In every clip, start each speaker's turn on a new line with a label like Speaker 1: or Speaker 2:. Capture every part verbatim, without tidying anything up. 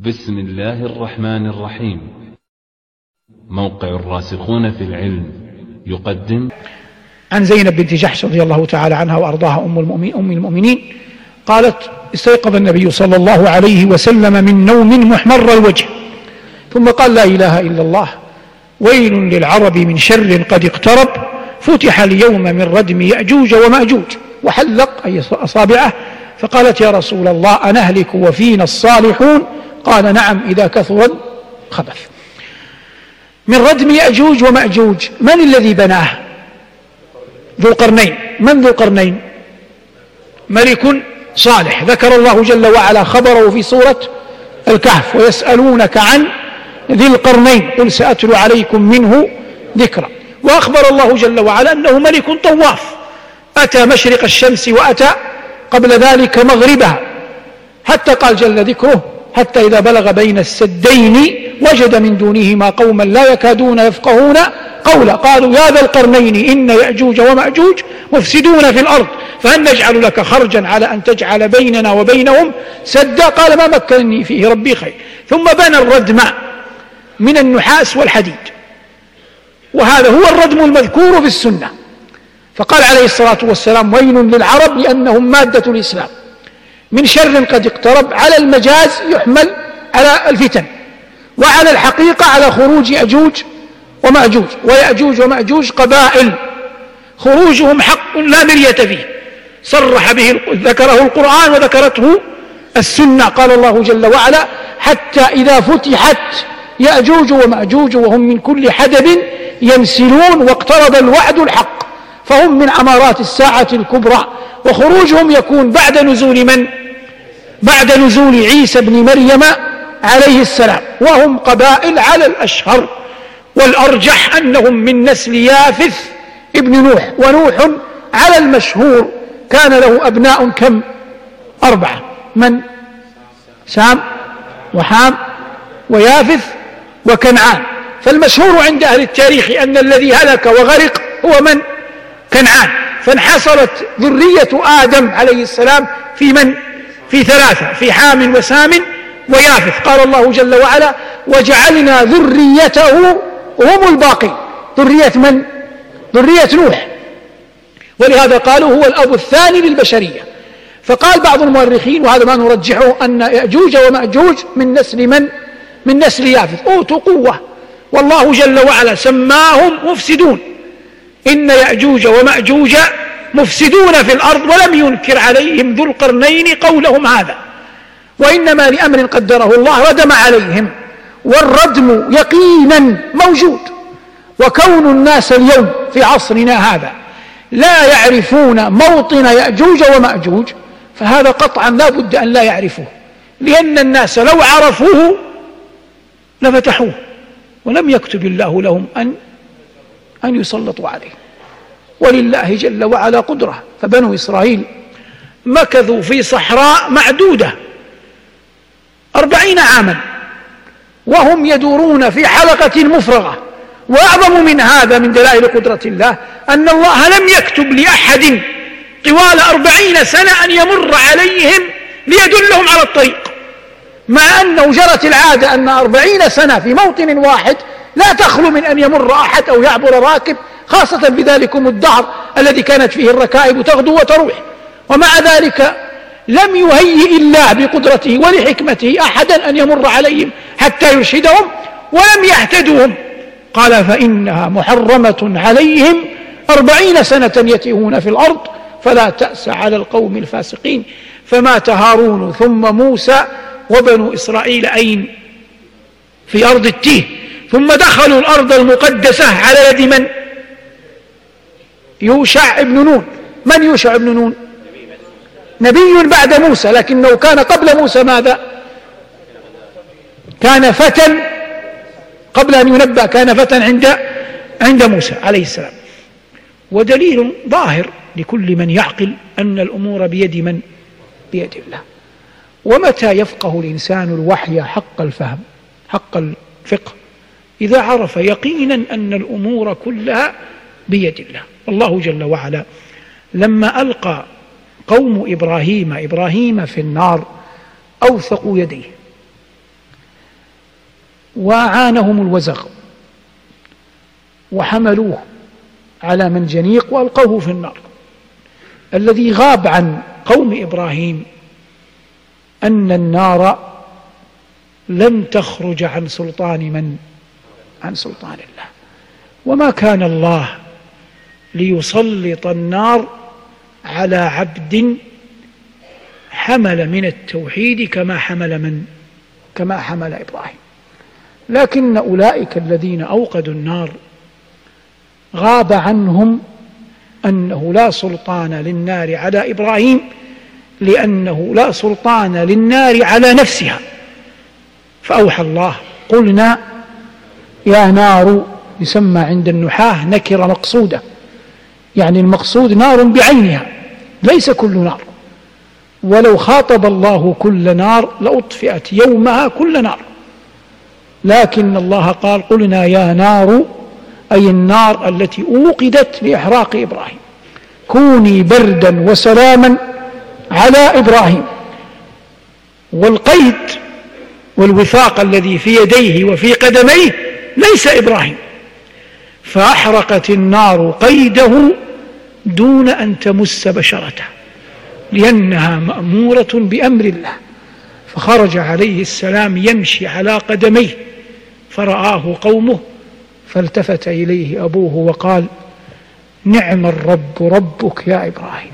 Speaker 1: بسم الله الرحمن الرحيم. موقع الراسخون في العلم يقدم.
Speaker 2: عن زينب بنت جحش رضي الله تعالى عنها وأرضاها أم المؤمنين, أم المؤمنين قالت: استيقظ النبي صلى الله عليه وسلم من نوم محمر الوجه ثم قال: لا إله إلا الله، ويل للعرب من شر قد اقترب، فتح اليوم من ردم يأجوج ومأجوج، وحلق أي أصابعه فقالت: يا رسول الله أنهلك وفينا الصالحون؟ قال: نعم إذا كثر الخبث. من ردم يأجوج ومأجوج، من الذي بناه؟ ذو القرنين. من ذو القرنين؟ ملك صالح، ذكر الله جل وعلا خبره في سورة الكهف: ويسألونك عن ذي القرنين قل سأتلو عليكم منه ذكرا. وأخبر الله جل وعلا أنه ملك طواف، أتى مشرق الشمس وأتى قبل ذلك مغربها، حتى قال جل ذكره: حتى إذا بلغ بين السدين وجد من دونهما قوما لا يكادون يفقهون قولا، قالوا يا ذا القرنين إن يأجوج ومأجوج مفسدون في الأرض فهل نجعل لك خرجا على أن تجعل بيننا وبينهم سدا؟ قال: ما مكنني فيه ربي خير. ثم بنى الردم من النحاس والحديد، وهذا هو الردم المذكور في السنة. فقال عليه الصلاة والسلام: ويل للعرب لأنهم مادة الإسلام، من شر قد اقترب. على المجاز يحمل على الفتن، وعلى الحقيقة على خروج يأجوج ومأجوج. ويأجوج ومأجوج قبائل خروجهم حق لا مرية فيه، صرح به ذكره القرآن وذكرته السنة. قال الله جل وعلا: حتى إذا فتحت يأجوج ومأجوج وهم من كل حدب ينسلون واقترب الوعد الحق، فهم من أمارات الساعة الكبرى. وخروجهم يكون بعد نزول من؟ بعد نزول عيسى بن مريم عليه السلام، وهم قبائل على الأشهر، والأرجح أنهم من نسل يافث ابن نوح. ونوح على المشهور كان له أبناء كم؟ أربعة. من؟ سام وحام ويافث وكنعان. فالمشهور عند أهل التاريخ أن الذي هلك وغرق هو من؟ كنعان. فانحصرت ذرية آدم عليه السلام في من؟ في ثلاثة: في حام وسام ويافث. قال الله جل وعلا: وجعلنا ذريته هم الباقين. ذرية من؟ ذرية نوح. ولهذا قالوا هو الأب الثاني للبشرية. فقال بعض المؤرخين، وهذا ما نرجحه، أن يأجوج ومأجوج من نسل من؟ من نسل يافث. أوتوا قوة، والله جل وعلا سماهم مفسدون. إن يأجوج ومأجوج مفسدون في الأرض، ولم ينكر عليهم ذو القرنين قولهم هذا، وإنما لأمر قدره الله ردم عليهم. والردم يقينا موجود، وكون الناس اليوم في عصرنا هذا لا يعرفون موطن يأجوج ومأجوج فهذا قطعا لا بد أن لا يعرفوه، لأن الناس لو عرفوه لفتحوه، ولم يكتب الله لهم أن أن يسلطوا عليه، ولله جل وعلا قدرة. فبنو إسرائيل مكثوا في صحراء معدودة أربعين عاما وهم يدورون في حلقة مفرغة. وأعظم من هذا من دلائل قدرة الله أن الله لم يكتب لأحد طوال أربعين سنة أن يمر عليهم ليدلهم على الطريق، مع أنه جرت العادة أن أربعين سنة في موطن واحد لا تخلو من أن يمر أحد أو يعبر راكب، خاصة في ذلكم الدهر الذي كانت فيه الركائب تغدو وتروح. ومع ذلك لم يهيئ الله بقدرته ولحكمته أحدا أن يمر عليهم حتى يرشدهم، ولم يهتدوهم. قال: فإنها محرمة عليهم أربعين سنة يتيهون في الأرض فلا تأس على القوم الفاسقين. فمات هارون ثم موسى وبنو إسرائيل أين؟ في أرض التيه. ثم دخلوا الأرض المقدسة على يد من؟ يوشع ابن نون. من يوشع ابن نون؟ نبي بعد موسى، لكنه كان قبل موسى ماذا؟ كان فتى قبل أن ينبأ، كان فتى عند عند موسى عليه السلام. ودليل ظاهر لكل من يعقل أن الأمور بيد من؟ بيد الله. ومتى يفقه الإنسان الوحي حق الفهم حق الفقه؟ إذا عرف يقينا أن الأمور كلها بيد الله. الله جل وعلا لما ألقى قوم إبراهيم إبراهيم في النار أوثقوا يديه وأعانهم الوزغ وحملوه على منجنيق وألقوه في النار. الذي غاب عن قوم إبراهيم أن النار لن تخرج عن سلطان من؟ عن سلطان الله. وما كان الله ليسلط النار على عبد حمل من التوحيد كما حمل من؟ كما حمل إبراهيم. لكن أولئك الذين أوقدوا النار غاب عنهم أنه لا سلطان للنار على إبراهيم، لأنه لا سلطان للنار على نفسها. فأوحى الله: قلنا يا نار، يسمى عند النحاة نكرة مقصودة، يعني المقصود نار بعينها ليس كل نار، ولو خاطب الله كل نار لأطفئت يومها كل نار، لكن الله قال: قلنا يا نار، أي النار التي أوقدت لإحراق إبراهيم، كوني بردا وسلاما على إبراهيم. والقيد والوثاق الذي في يديه وفي قدميه ليس إبراهيم، فأحرقت النار قيده دون أن تمس بشرته، لأنها مأمورة بأمر الله. فخرج عليه السلام يمشي على قدميه فرآه قومه، فالتفت إليه أبوه وقال: نعم الرب ربك يا إبراهيم.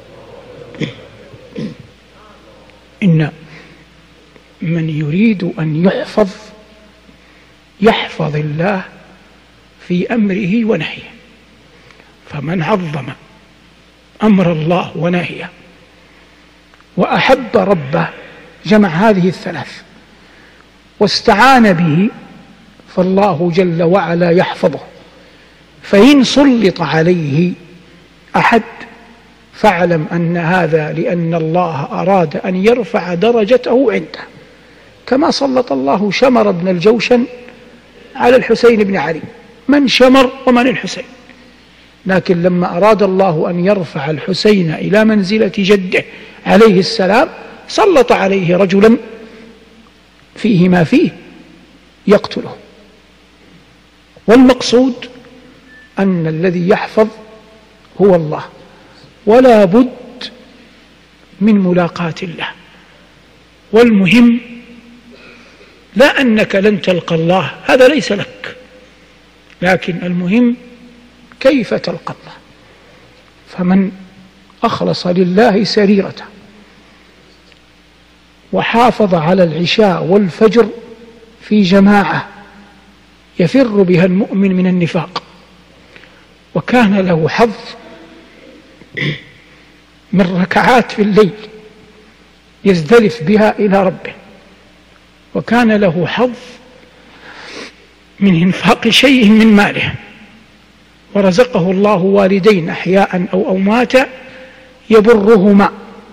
Speaker 2: إن من يريد أن يحفظ يحفظ الله في أمره ونهيه، فمن عظم أمر الله ونهيه وأحب ربه جمع هذه الثلاث واستعان به، فالله جل وعلا يحفظه. فإن سلط عليه أحد فاعلم أن هذا لأن الله أراد أن يرفع درجته عنده، كما سلط الله شمر بن الجوشن على الحسين بن علي، من شمر ومن الحسين. لكن لما أراد الله أن يرفع الحسين إلى منزلة جده عليه السلام سلط عليه رجلا فيه ما فيه يقتله. والمقصود أن الذي يحفظ هو الله، ولا بد من ملاقاة الله. والمهم لا أنك لن تلقى الله، هذا ليس لك، لكن المهم كيف تلقى الله. فمن أخلص لله سريرته وحافظ على العشاء والفجر في جماعة يفر بها المؤمن من النفاق، وكان له حظ من ركعات في الليل يزدلف بها إلى ربه، وكان له حظ من إنفاق شيء من ماله، ورزقه الله والدين أحياء أو أمواتا يبرهما،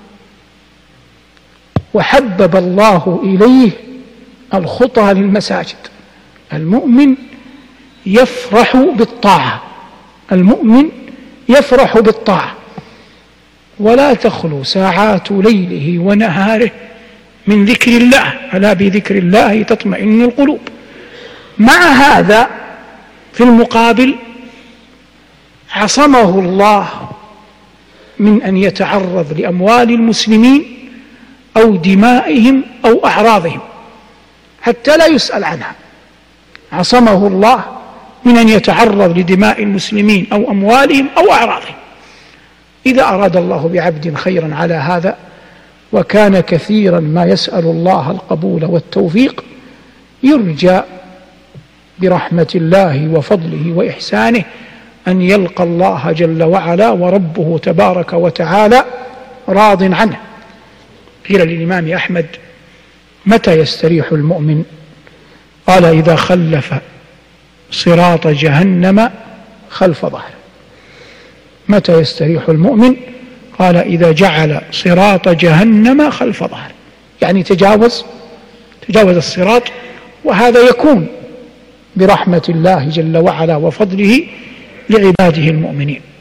Speaker 2: وحبب الله إليه الخطى للمساجد. المؤمن يفرح بالطاعة، المؤمن يفرح بالطاعة، ولا تخلو ساعات ليله ونهاره من ذكر الله، ألا بذكر الله تطمئن القلوب. مع هذا في المقابل عصمه الله من أن يتعرض لأموال المسلمين أو دمائهم أو أعراضهم حتى لا يسأل عنها، عصمه الله من أن يتعرض لدماء المسلمين أو أموالهم أو أعراضهم. إذا أراد الله بعبد خيرا على هذا، وكان كثيرا ما يسأل الله القبول والتوفيق، يرجى برحمة الله وفضله وإحسانه أن يلقى الله جل وعلا وربه تبارك وتعالى راض عنه. قيل للإمام أحمد: متى يستريح المؤمن؟ قال: إذا خلف صراط جهنم خلف ظهره. متى يستريح المؤمن؟ قال: إذا جعل صراط جهنم خلف ظهره، يعني تجاوز تجاوز الصراط. وهذا يكون برحمة الله جل وعلا وفضله لعباده المؤمنين.